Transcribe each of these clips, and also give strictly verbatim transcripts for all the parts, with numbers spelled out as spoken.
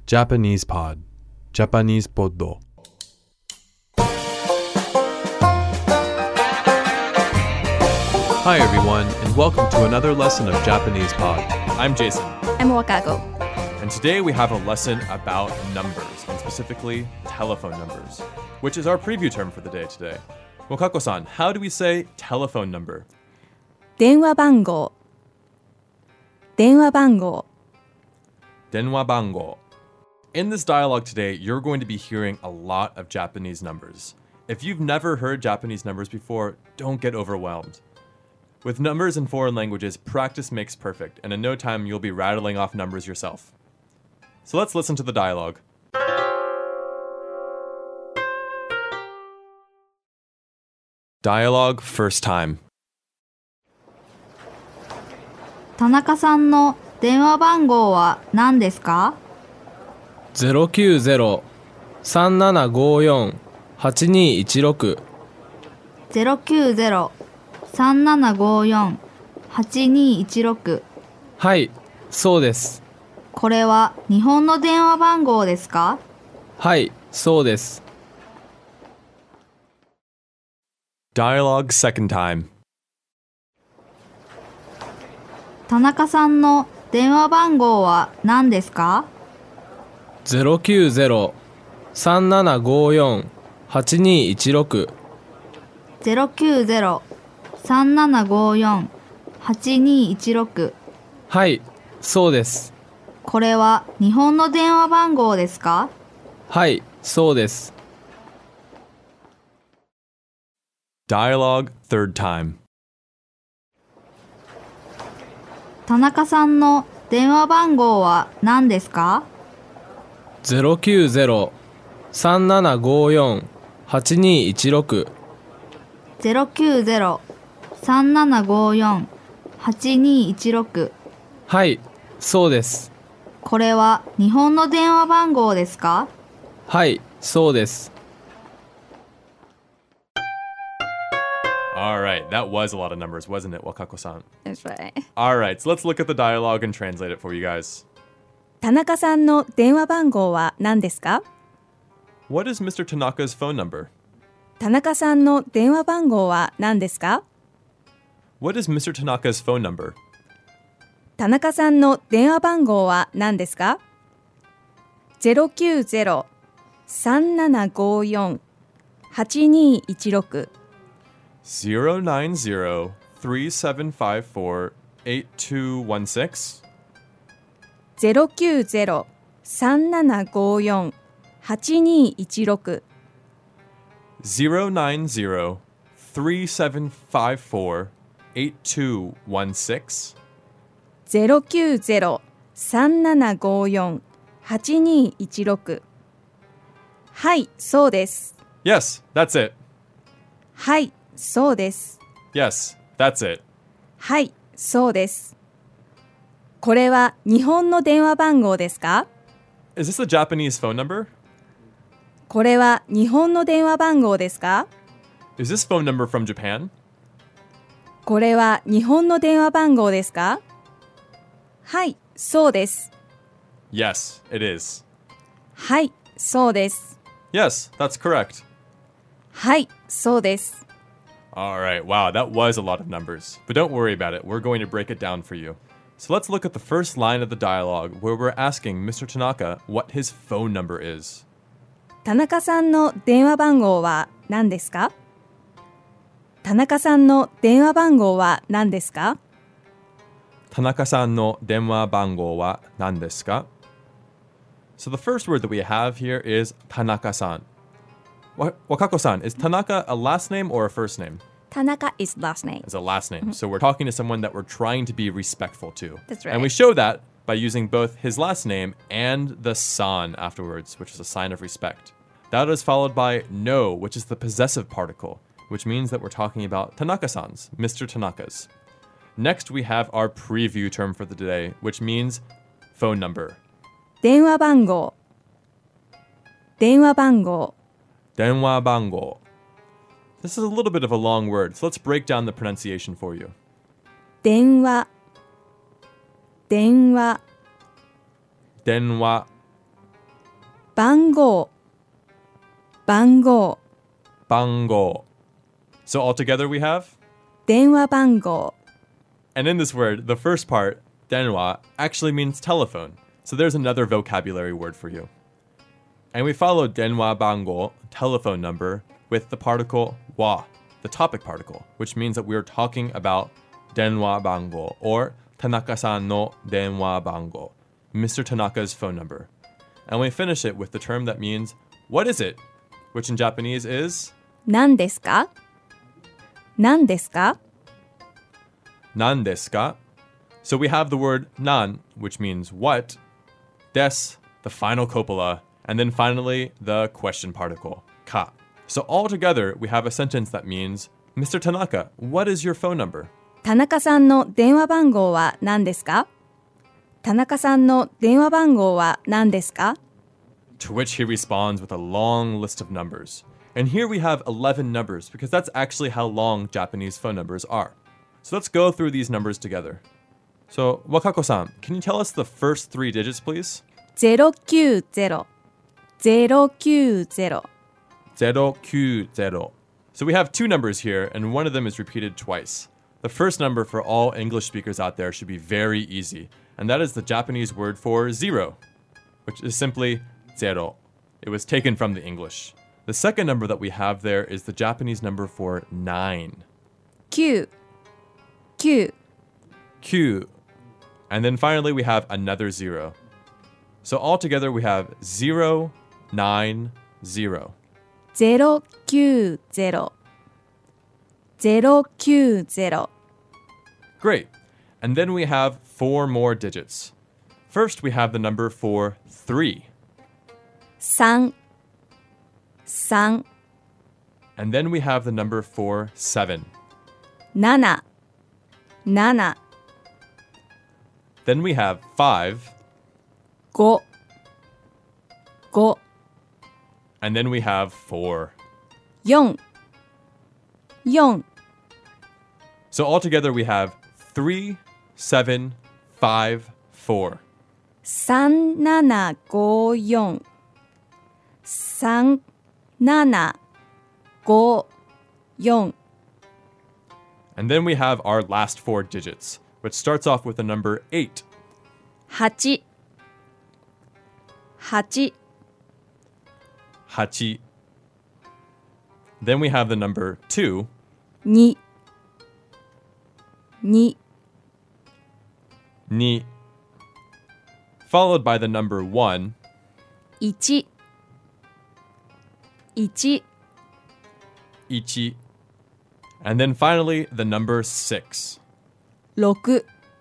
Japanese Pod Japanese Poddo Hi everyone, and welcome to another lesson of Japanese Pod. I'm Jason. I'm Wakako. And today we have a lesson about numbers, and specifically telephone numbers, which is our preview term for the day today. Wakako-san, how do we say telephone number? 電話番号電話番号 Denwa bango. In this dialogue today, you're going to be hearing a lot of Japanese numbers. If you've never heard Japanese numbers before, don't get overwhelmed. With numbers in foreign languages, practice makes perfect, and in no time you'll be rattling off numbers yourself. So let's listen to the dialogue. Dialogue first time. 田中さんの電話番号は何ですか？ ゼロきゅうゼロ さんななごよん はちにいちろくゼロきゅうゼロ さんななごよん はちにいちろくはい、そうです。 これは日本の電話番号ですか？ はい、そうです。 Dialogue second time. 田中さんの電話番号は何ですか？ ゼロきゅうゼロ さんななごよん はちにいちろくゼロきゅうゼロ さんななごよん はちにいちろくはい、そうです。 これは日本の電話番号ですか？ はい、そうです。 Dialogue third time. 田中さんの電話番号は何ですか？ ゼロきゅうゼロ さんななごよん はちにいちろくゼロきゅうゼロ さんななごよん はちにいちろくはい、そうです。 これは日本の電話番号ですか？ はい、そうです。 All right, that was a lot of numbers, wasn't it, Wakako-san? That's right. All right, so let's look at the dialogue and translate it for you guys. 田中さんの電話番号は何ですか？ What is Mister Tanaka's phone number? 田中さんの電話番号は何ですか？ What is Mister Tanaka's phone number? 田中さんの電話番号は何ですか？ ゼロきゅうゼロ さんななごよん はちにいちろく zero nine zero, three seven five four, eight two one six ゼロきゅうゼロ さんななごよん はちにいちろく zero nine zero, three seven five four, eight two one six ゼロきゅうゼロ さんななごよん はちにいちろく はい、そうです。 Yes, that's it. はい、そうです。 Yes, that's it. はい、そうです。これは日本の電話番号ですか？ Is this a Japanese phone number? これは日本の電話番号ですか？ Is this phone number from Japan? これは日本の電話番号ですか？はい、そうです。 Yes, it is. はい、そうです。 Yes, that's correct. はい、そうです。 All right, wow, that was a lot of numbers. But don't worry about it, we're going to break it down for you. So let's look at the first line of the dialogue where we're asking Mister Tanaka what his phone number is. 田中さんの電話番号は何ですか？田中さんの電話番号は何ですか？ Tanaka-san no denwa bango wa nan desu ka? So the first word that we have here is Tanaka-san. Wa- Wakako-san, is Tanaka a last name or a first name? 田中 is last name. It's a last name. So we're talking to someone that we're trying to be respectful to. That's right. And we show that by using both his last name and the san afterwards, which is a sign of respect. That is followed by no, which is the possessive particle, which means that we're talking about Tanaka-san's, Mister Tanaka's. Next, we have our preview term for the day, which means phone number. 電話番号電話番号 Denwa bango. This is a little bit of a long word, so let's break down the pronunciation for you. 電話電話 Denwa 番号番号 bango. So altogether we have? 電話番号 And in this word, the first part, denwa, actually means telephone. So there's another vocabulary word for you. And we follow denwa bango, telephone number, with the particle wa, the topic particle, which means that we are talking about denwa bango, or Tanaka-san no denwa bango, Mister Tanaka's phone number. And we finish it with the term that means, what is it? Which in Japanese is? 何ですか何ですか Nan desu ka? So we have the word nan, which means what, des, the final copula, and then finally the question particle, ka. So altogether, we have a sentence that means, Mister Tanaka, what is your phone number? 田中さんの電話番号は何ですか田中さんの電話番号は何ですか To which he responds with a long list of numbers. And here we have eleven numbers, because that's actually how long Japanese phone numbers are. So let's go through these numbers together. So, Wakako-san, can you tell us the first three digits, please? ゼロきゅうゼロ ゼロきゅうゼロ zero Q zero. So we have two numbers here, and one of them is repeated twice. The first number for all English speakers out there should be very easy, and that is the Japanese word for zero, which is simply zero. It was taken from the English. The second number that we have there is the Japanese number for nine. きゅう きゅう Q. And then finally we have another zero. So altogether we have zero, nine, zero. ゼロきゅうゼロ ゼロきゅうゼロ Great. And then we have four more digits. First we have the number for three. 三三 And then we have the number for seven. 七七 Then we have five. 五五 And then we have four. 四四 So altogether we have three, seven, five, four. 三七五四三七五四 And then we have our last four digits, which starts off with the number eight. 八八 Hachi. Then we have the number two. 二二 Ni. Followed by the number one. 一一 Ichi. And then finally the number six. 六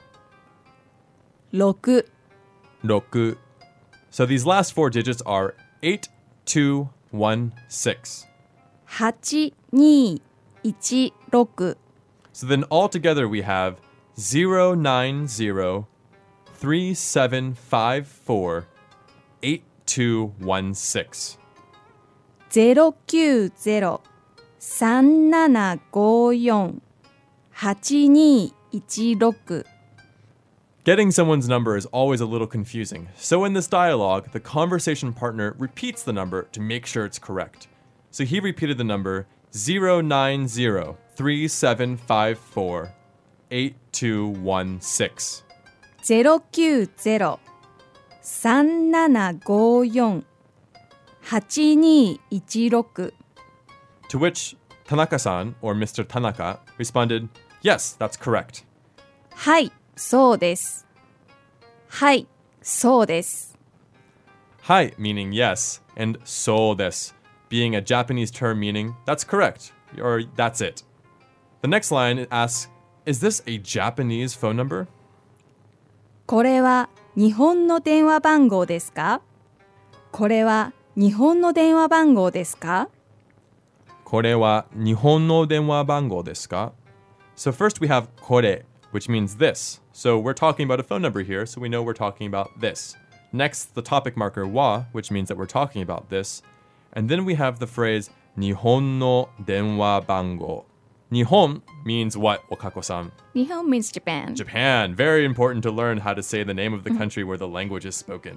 六 Roku. So these last four digits are eight, two, one, six. 八二一六 So then altogether we have zero, nine, zero, three, seven, five, four, eight, two, one, six. ゼロきゅうゼロ三七五四八二一六 Getting someone's number is always a little confusing. So in this dialogue, the conversation partner repeats the number to make sure it's correct. So he repeated the number zero nine zero three seven five four eight two one six. ゼロきゅうゼロ三七五四八二一六 To which Tanaka-san, or Mister Tanaka, responded, yes, that's correct. はいそうですはいそうです Hai meaning yes, and so desu being a Japanese term meaning that's correct, or that's it. The next line asks, is this a Japanese phone number? これは日本の電話番号ですかこれは日本の電話番号ですか Kore wa nihon no denwa bango desu ka? So first we have kore, which means this. So we're talking about a phone number here, so we know we're talking about this. Next, the topic marker wa, which means that we're talking about this. And then we have the phrase nihon no denwa bango. Nihon means what, Wakako-san? 日本 means Japan. Japan. Very important to learn how to say the name of the country where the language is spoken.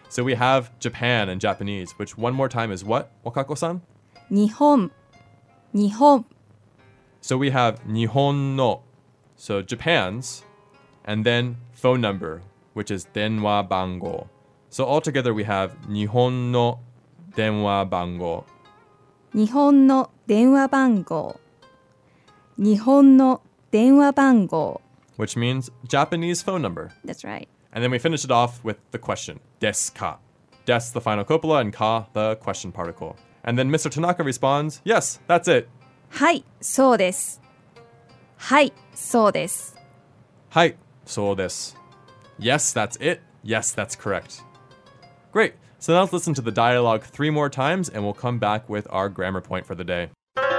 So we have Japan in Japanese, which one more time is what, Wakako-san? 日本日本 So we have Nihon no, so Japan's, and then phone number, which is denwa bango. So altogether we have Nihon no denwa bango. 日本の電話番号日本の電話番号 Which means Japanese phone number. That's right. And then we finish it off with the question, desu ka? Des, the final copula, and ka, the question particle. And then Mister Tanaka responds, yes, that's it. はいそうですはいそうです Hai, so desu. Yes, that's it. Yes, that's correct. Great. So now let's listen to the dialogue three more times and we'll come back with our grammar point for the day.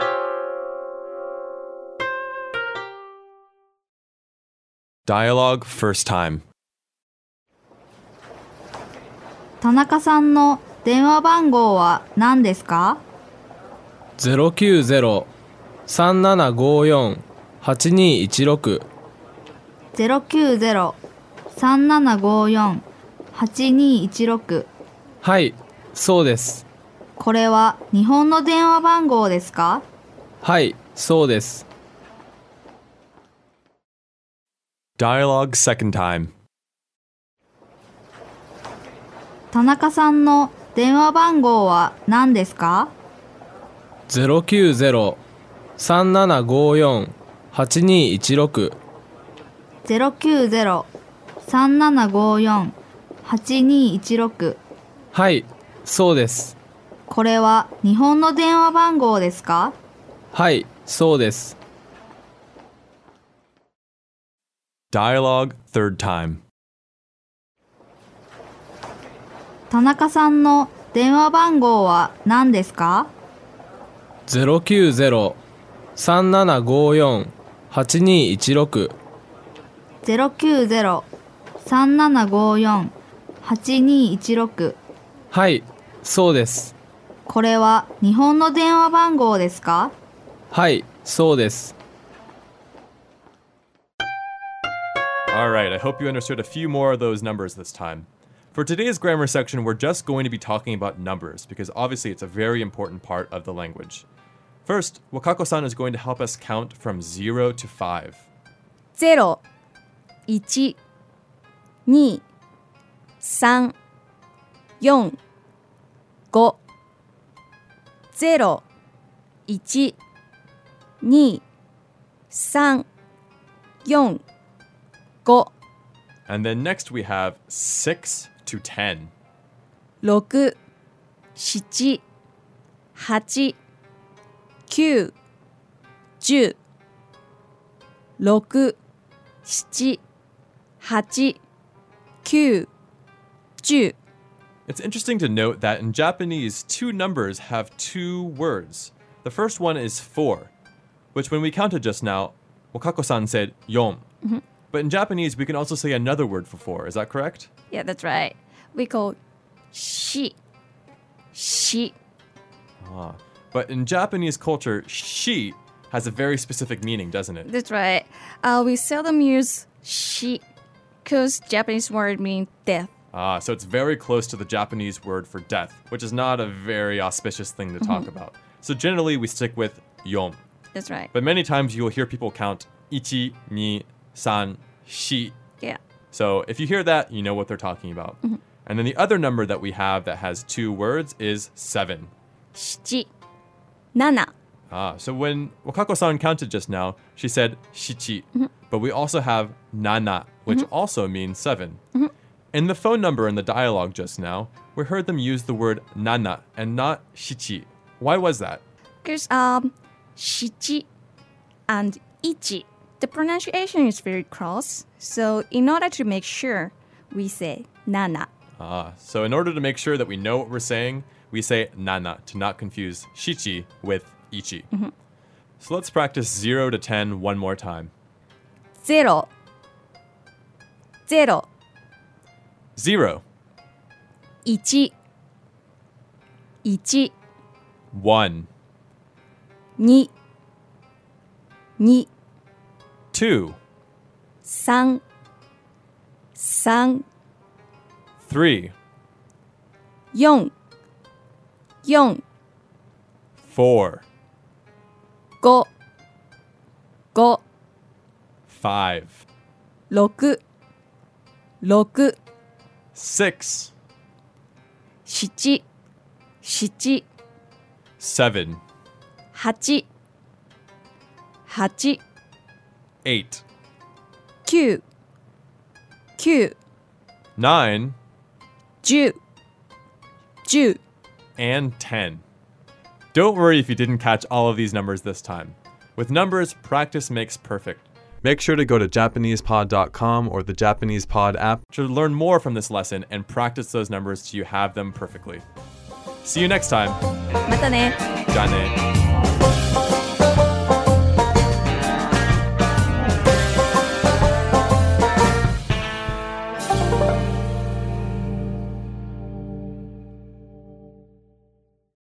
Dialogue first time. 田中さんの電話番号は何ですか？ ゼロきゅうゼロ さんななごよん はちにいちろくゼロきゅうゼロ さんななごよん はちにいちろくはい、そうです。 これは日本の電話番号ですか？ はい、そうです。 Dialogue second time. 田中さんの電話番号は何ですか？ ゼロきゅうゼロ さんななごよん はちにいちろくゼロきゅうゼロ さんななごよん はちにいちろくはい、そうです。 これは日本の電話番号ですか？ はい、そうです。 Dialogue third time. 田中さんの電話番号は何ですか？ ゼロきゅうゼロ さんななごよん はちにいちろくゼロきゅうゼロ さんななごよん はちにいちろくはい、そうです。 これは日本の電話番号ですか？ はい、そうです。 Alright, I hope you understood a few more of those numbers this time. For today's grammar section, we're just going to be talking about numbers because obviously it's a very important part of the language. First, Wakako-san is going to help us count from zero to five. ゼロ、いち、に、さん、よん、ご。ゼロ、いち、に、さん、よん、ご。 And then next we have six to ten. ろく、しち、はち、きゅう、じゅう。ろく、しち、はち、きゅう、じゅう。 It's interesting to note that in Japanese, two numbers have two words. The first one is four, which when we counted just now, Wakako-san said yon. Mm-hmm. But in Japanese, we can also say another word for four. Is that correct? Yeah, that's right. We call し、し。 Ah. But in Japanese culture, shi has a very specific meaning, doesn't it? That's right. Uh, we seldom use し because Japanese word means death. Ah, so it's very close to the Japanese word for death, which is not a very auspicious thing to talk about. So generally, we stick with yon. That's right. But many times you'll hear people count ichi, ni, san, shi. Yeah. So if you hear that, you know what they're talking about. And then the other number that we have that has two words is seven. しち、なな。 Ah, so when Wakako-san counted just now, she said shichi. But we also have nana, which also means seven. In the phone number in the dialogue just now, we heard them use the word nana and not shichi. Why was that? Because um, しち and いち, the pronunciation is very close. So in order to make sure, we say なな. Ah, so in order to make sure that we know what we're saying, we say nana to not confuse shichi with ichi. So let's practice zero to ten one more time. ゼロ、ゼロ、 Zero, いち、いち、 one, に、に、 two, さん、さん、 three, 四四 four, 五五 five, 六六 six, 七七 seven, 八八 eight, 九九 nine, 十十 and ten. Don't worry if you didn't catch all of these numbers this time. With numbers, practice makes perfect. Make sure to go to Japanese pod dot com or the Japanese Pod app To learn more from this lesson and practice those numbers till you have them perfectly. See you next time. またね。 じゃあね。